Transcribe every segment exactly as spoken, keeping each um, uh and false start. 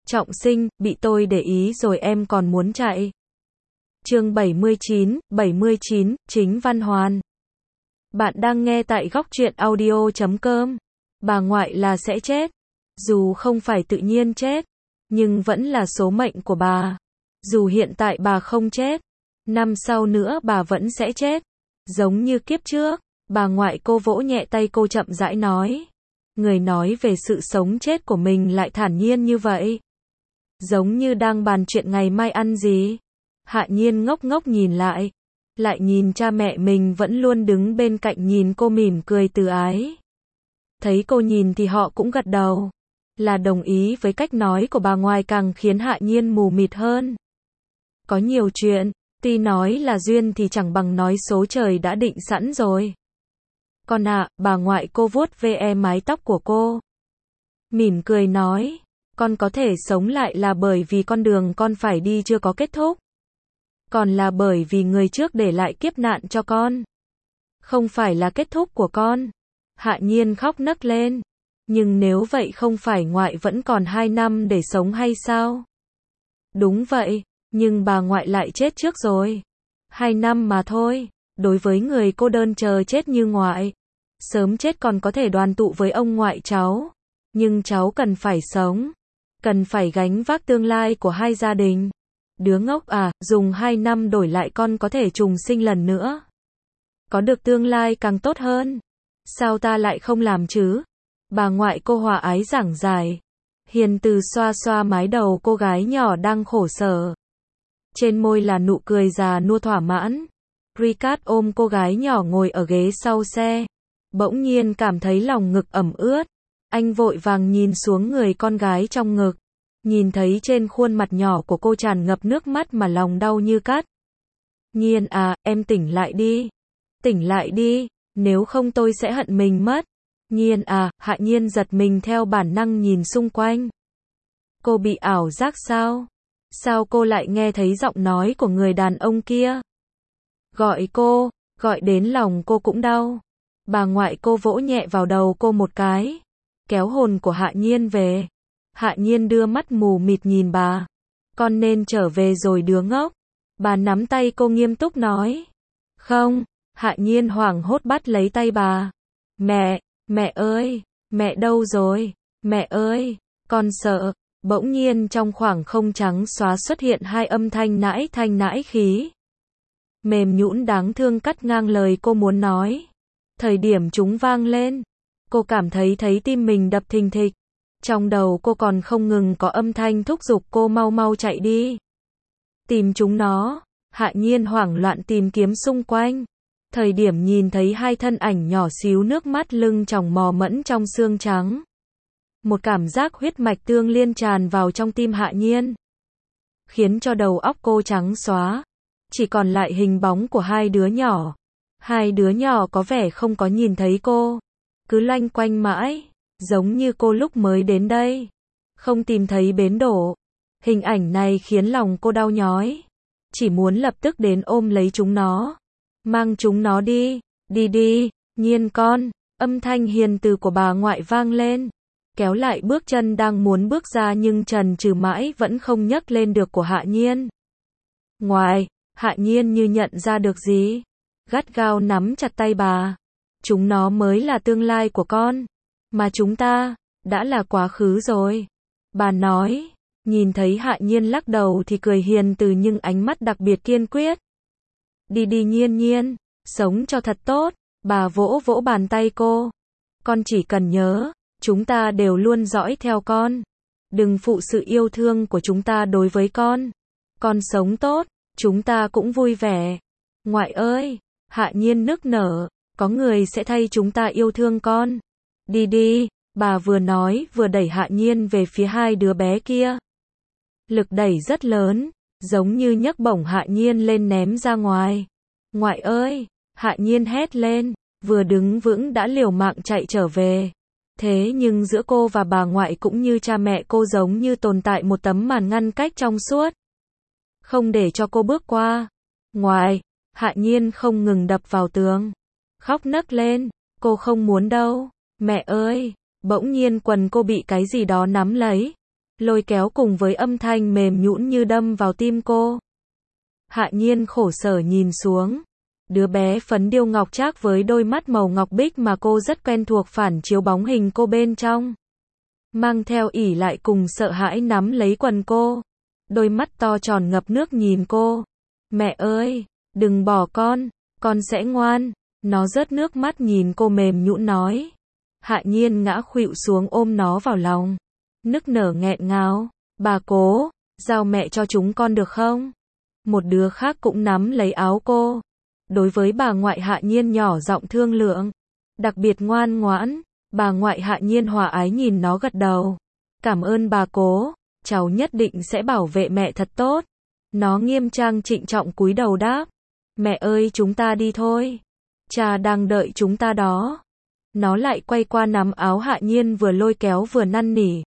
Trọng sinh, bị tôi để ý rồi em còn muốn chạy. Chương bảy mươi chín, bảy mươi chín, Chính Văn Hoàn. Bạn đang nghe tại góc truyện audio chấm com. Bà ngoại là sẽ chết. Dù không phải tự nhiên chết, nhưng vẫn là số mệnh của bà. Dù hiện tại bà không chết, năm sau nữa bà vẫn sẽ chết. Giống như kiếp trước, bà ngoại cô vỗ nhẹ tay cô chậm rãi nói. Người nói về sự sống chết của mình lại thản nhiên như vậy. Giống như đang bàn chuyện ngày mai ăn gì. Hạ Nhiên ngốc ngốc nhìn lại. Lại nhìn cha mẹ mình vẫn luôn đứng bên cạnh nhìn cô mỉm cười từ ái. Thấy cô nhìn thì họ cũng gật đầu. Là đồng ý với cách nói của bà ngoại càng khiến Hạ Nhiên mù mịt hơn. Có nhiều chuyện, tuy nói là duyên thì chẳng bằng nói số trời đã định sẵn rồi. Con ạ, à, bà ngoại cô vuốt ve mái tóc của cô. Mỉm cười nói, con có thể sống lại là bởi vì con đường con phải đi chưa có kết thúc. Còn là bởi vì người trước để lại kiếp nạn cho con. Không phải là kết thúc của con. Hạ Nhiên khóc nấc lên. Nhưng nếu vậy không phải ngoại vẫn còn hai năm để sống hay sao? Đúng vậy, nhưng bà ngoại lại chết trước rồi. Hai năm mà thôi, đối với người cô đơn chờ chết như ngoại. Sớm chết còn có thể đoàn tụ với ông ngoại cháu. Nhưng cháu cần phải sống. Cần phải gánh vác tương lai của hai gia đình. Đứa ngốc à, dùng hai năm đổi lại con có thể trùng sinh lần nữa. Có được tương lai càng tốt hơn. Sao ta lại không làm chứ? Bà ngoại cô hòa ái giảng giải. Hiền từ xoa xoa mái đầu cô gái nhỏ đang khổ sở. Trên môi là nụ cười già nua thỏa mãn. Ricard ôm cô gái nhỏ ngồi ở ghế sau xe. Bỗng nhiên cảm thấy lòng ngực ẩm ướt. Anh vội vàng nhìn xuống người con gái trong ngực. Nhìn thấy trên khuôn mặt nhỏ của cô tràn ngập nước mắt mà lòng đau như cắt. Nhiên à, em tỉnh lại đi. Tỉnh lại đi, nếu không tôi sẽ hận mình mất. Nhiên à, Hạ Nhiên giật mình theo bản năng nhìn xung quanh. Cô bị ảo giác sao? Sao cô lại nghe thấy giọng nói của người đàn ông kia? Gọi cô, gọi đến lòng cô cũng đau. Bà ngoại cô vỗ nhẹ vào đầu cô một cái. Kéo hồn của Hạ Nhiên về. Hạ Nhiên đưa mắt mù mịt nhìn bà. Con nên trở về rồi đứa ngốc. Bà nắm tay cô nghiêm túc nói. Không, Hạ Nhiên hoảng hốt bắt lấy tay bà. Mẹ, mẹ ơi, mẹ đâu rồi? Mẹ ơi, con sợ. Bỗng nhiên trong khoảng không trắng xóa xuất hiện hai âm thanh nãi thanh nãi khí. Mềm nhũn đáng thương cắt ngang lời cô muốn nói. Thời điểm chúng vang lên, cô cảm thấy thấy tim mình đập thình thịch. Trong đầu cô còn không ngừng có âm thanh thúc giục cô mau mau chạy đi. Tìm chúng nó. Hạ Nhiên hoảng loạn tìm kiếm xung quanh. Thời điểm nhìn thấy hai thân ảnh nhỏ xíu nước mắt lưng tròng mò mẫm trong xương trắng. Một cảm giác huyết mạch tương liên tràn vào trong tim Hạ Nhiên. Khiến cho đầu óc cô trắng xóa. Chỉ còn lại hình bóng của hai đứa nhỏ. Hai đứa nhỏ có vẻ không có nhìn thấy cô. Cứ loanh quanh mãi. Giống như cô lúc mới đến đây. Không tìm thấy bến đỗ. Hình ảnh này khiến lòng cô đau nhói. Chỉ muốn lập tức đến ôm lấy chúng nó. Mang chúng nó đi. Đi đi, Nhiên con. Âm thanh hiền từ của bà ngoại vang lên. Kéo lại bước chân đang muốn bước ra nhưng trần trừ mãi vẫn không nhấc lên được của Hạ Nhiên. Ngoại, Hạ Nhiên như nhận ra được gì. Gắt gao nắm chặt tay bà. Chúng nó mới là tương lai của con. Mà chúng ta, đã là quá khứ rồi. Bà nói, nhìn thấy Hạ Nhiên lắc đầu thì cười hiền từ nhưng ánh mắt đặc biệt kiên quyết. Đi đi Nhiên Nhiên, sống cho thật tốt. Bà vỗ vỗ bàn tay cô. Con chỉ cần nhớ, chúng ta đều luôn dõi theo con. Đừng phụ sự yêu thương của chúng ta đối với con. Con sống tốt, chúng ta cũng vui vẻ. Ngoại ơi, Hạ Nhiên nức nở, có người sẽ thay chúng ta yêu thương con. Đi đi, bà vừa nói vừa đẩy Hạ Nhiên về phía hai đứa bé kia. Lực đẩy rất lớn, giống như nhấc bổng Hạ Nhiên lên ném ra ngoài. Ngoại ơi, Hạ Nhiên hét lên, vừa đứng vững đã liều mạng chạy trở về. Thế nhưng giữa cô và bà ngoại cũng như cha mẹ cô giống như tồn tại một tấm màn ngăn cách trong suốt. Không để cho cô bước qua. Ngoại, Hạ Nhiên không ngừng đập vào tường. Khóc nấc lên, cô không muốn đâu. Mẹ ơi, bỗng nhiên quần cô bị cái gì đó nắm lấy. lôi kéo cùng với âm thanh mềm nhũn như đâm vào tim cô. Hạ Nhiên khổ sở nhìn xuống. Đứa bé phấn điêu ngọc trác với đôi mắt màu ngọc bích mà cô rất quen thuộc phản chiếu bóng hình cô bên trong. Mang theo ỉ lại cùng sợ hãi nắm lấy quần cô. Đôi mắt to tròn ngập nước nhìn cô. Mẹ ơi, đừng bỏ con, con sẽ ngoan. Nó rớt nước mắt nhìn cô mềm nhũn nói. Hạ Nhiên ngã khuỵu xuống ôm nó vào lòng. Nức nở nghẹn ngào. Bà cố, giao mẹ cho chúng con được không? Một đứa khác cũng nắm lấy áo cô. Đối với bà ngoại Hạ Nhiên nhỏ giọng thương lượng. Đặc biệt ngoan ngoãn. Bà ngoại Hạ Nhiên hòa ái nhìn nó gật đầu. Cảm ơn bà cố, cháu nhất định sẽ bảo vệ mẹ thật tốt. Nó nghiêm trang trịnh trọng cúi đầu đáp. Mẹ ơi chúng ta đi thôi. Cha đang đợi chúng ta đó. Nó lại quay qua nắm áo Hạ Nhiên vừa lôi kéo vừa năn nỉ.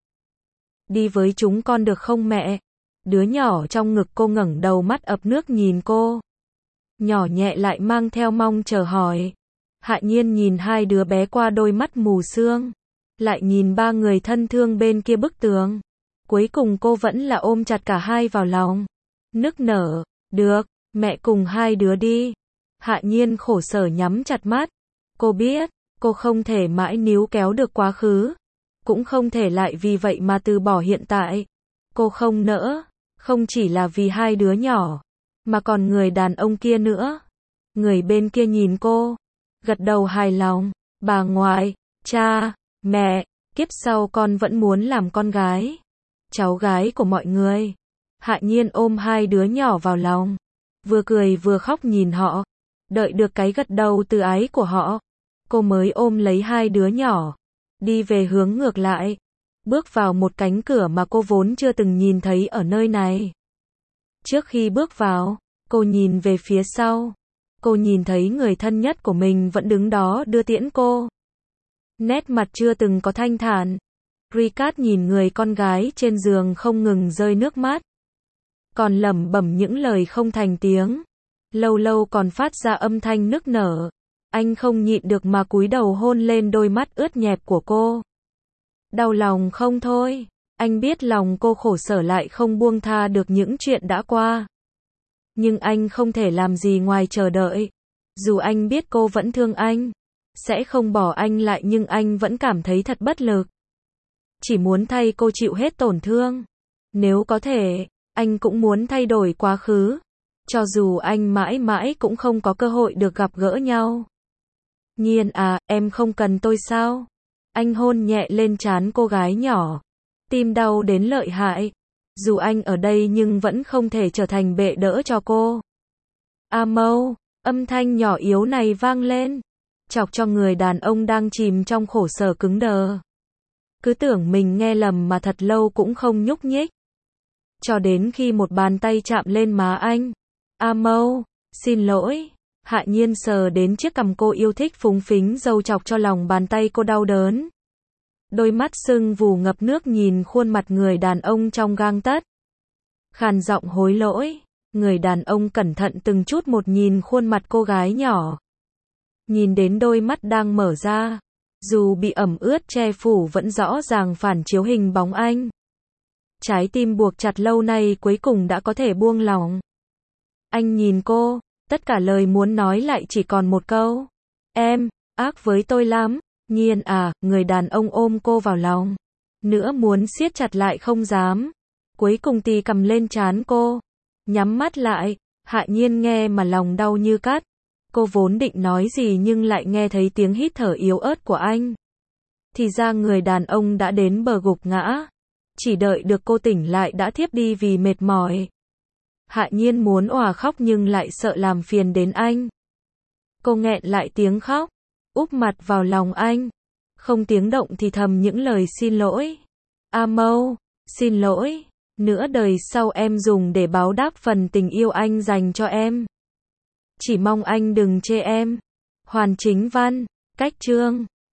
Đi với chúng con được không mẹ? Đứa nhỏ trong ngực cô ngẩng đầu mắt ập nước nhìn cô. Nhỏ nhẹ lại mang theo mong chờ hỏi. Hạ Nhiên nhìn hai đứa bé qua đôi mắt mù sương. Lại nhìn ba người thân thương bên kia bức tường. Cuối cùng cô vẫn là ôm chặt cả hai vào lòng. Nức nở, được, mẹ cùng hai đứa đi. Hạ Nhiên khổ sở nhắm chặt mắt. Cô biết, cô không thể mãi níu kéo được quá khứ. Cũng không thể lại vì vậy mà từ bỏ hiện tại. Cô không nỡ, không chỉ là vì hai đứa nhỏ, mà còn người đàn ông kia nữa. Người bên kia nhìn cô, gật đầu hài lòng. Bà ngoại, cha, mẹ, kiếp sau con vẫn muốn làm con gái, cháu gái của mọi người. Hạ Nhiên ôm hai đứa nhỏ vào lòng, vừa cười vừa khóc nhìn họ. Đợi được cái gật đầu từ ái của họ, cô mới ôm lấy hai đứa nhỏ, đi về hướng ngược lại, bước vào một cánh cửa mà cô vốn chưa từng nhìn thấy ở nơi này. Trước khi bước vào, cô nhìn về phía sau. Cô nhìn thấy người thân nhất của mình vẫn đứng đó đưa tiễn cô. Nét mặt chưa từng có thanh thản. Ricard nhìn người con gái trên giường không ngừng rơi nước mắt. Còn lẩm bẩm những lời không thành tiếng. Lâu lâu còn phát ra âm thanh nức nở. Anh không nhịn được mà cúi đầu hôn lên đôi mắt ướt nhẹp của cô. Đau lòng không thôi. Anh biết lòng cô khổ sở lại không buông tha được những chuyện đã qua. Nhưng anh không thể làm gì ngoài chờ đợi. Dù anh biết cô vẫn thương anh, sẽ không bỏ anh lại, nhưng anh vẫn cảm thấy thật bất lực. Chỉ muốn thay cô chịu hết tổn thương. Nếu có thể, anh cũng muốn thay đổi quá khứ. Cho dù anh mãi mãi cũng không có cơ hội được gặp gỡ nhau. Nhiên à, em không cần tôi sao? Anh hôn nhẹ lên trán cô gái nhỏ. Tim đau đến lợi hại. Dù anh ở đây nhưng vẫn không thể trở thành bệ đỡ cho cô. A Mâu, âm thanh nhỏ yếu này vang lên, chọc cho người đàn ông đang chìm trong khổ sở cứng đờ. Cứ tưởng mình nghe lầm mà thật lâu cũng không nhúc nhích. Cho đến khi một bàn tay chạm lên má anh. A Mâu, xin lỗi. Hạ Nhiên sờ đến chiếc cằm cô yêu thích phúng phính râu chọc cho lòng bàn tay cô đau đớn. Đôi mắt sưng vù ngập nước nhìn khuôn mặt người đàn ông trong gang tấc. Khàn giọng hối lỗi. Người đàn ông cẩn thận từng chút một nhìn khuôn mặt cô gái nhỏ. Nhìn đến đôi mắt đang mở ra. Dù bị ẩm ướt che phủ vẫn rõ ràng phản chiếu hình bóng anh. Trái tim buộc chặt lâu nay cuối cùng đã có thể buông lỏng. Anh nhìn cô, tất cả lời muốn nói lại chỉ còn một câu. Em, ác với tôi lắm. Nhiên à, người đàn ông ôm cô vào lòng. Nữa muốn siết chặt lại không dám. Cuối cùng tì cầm lên trán cô. Nhắm mắt lại, Hạ Nhiên nghe mà lòng đau như cắt. Cô vốn định nói gì nhưng lại nghe thấy tiếng hít thở yếu ớt của anh. Thì ra người đàn ông đã đến bờ gục ngã. Chỉ đợi được cô tỉnh lại đã thiếp đi vì mệt mỏi. Hạ Nhiên muốn òa khóc nhưng lại sợ làm phiền đến anh. Cô nghẹn lại tiếng khóc, úp mặt vào lòng anh. Không tiếng động thì thầm những lời xin lỗi. A Mâu, xin lỗi. Nửa đời sau em dùng để báo đáp phần tình yêu anh dành cho em. Chỉ mong anh đừng chê em. Hoàn Chính Văn, cách chương.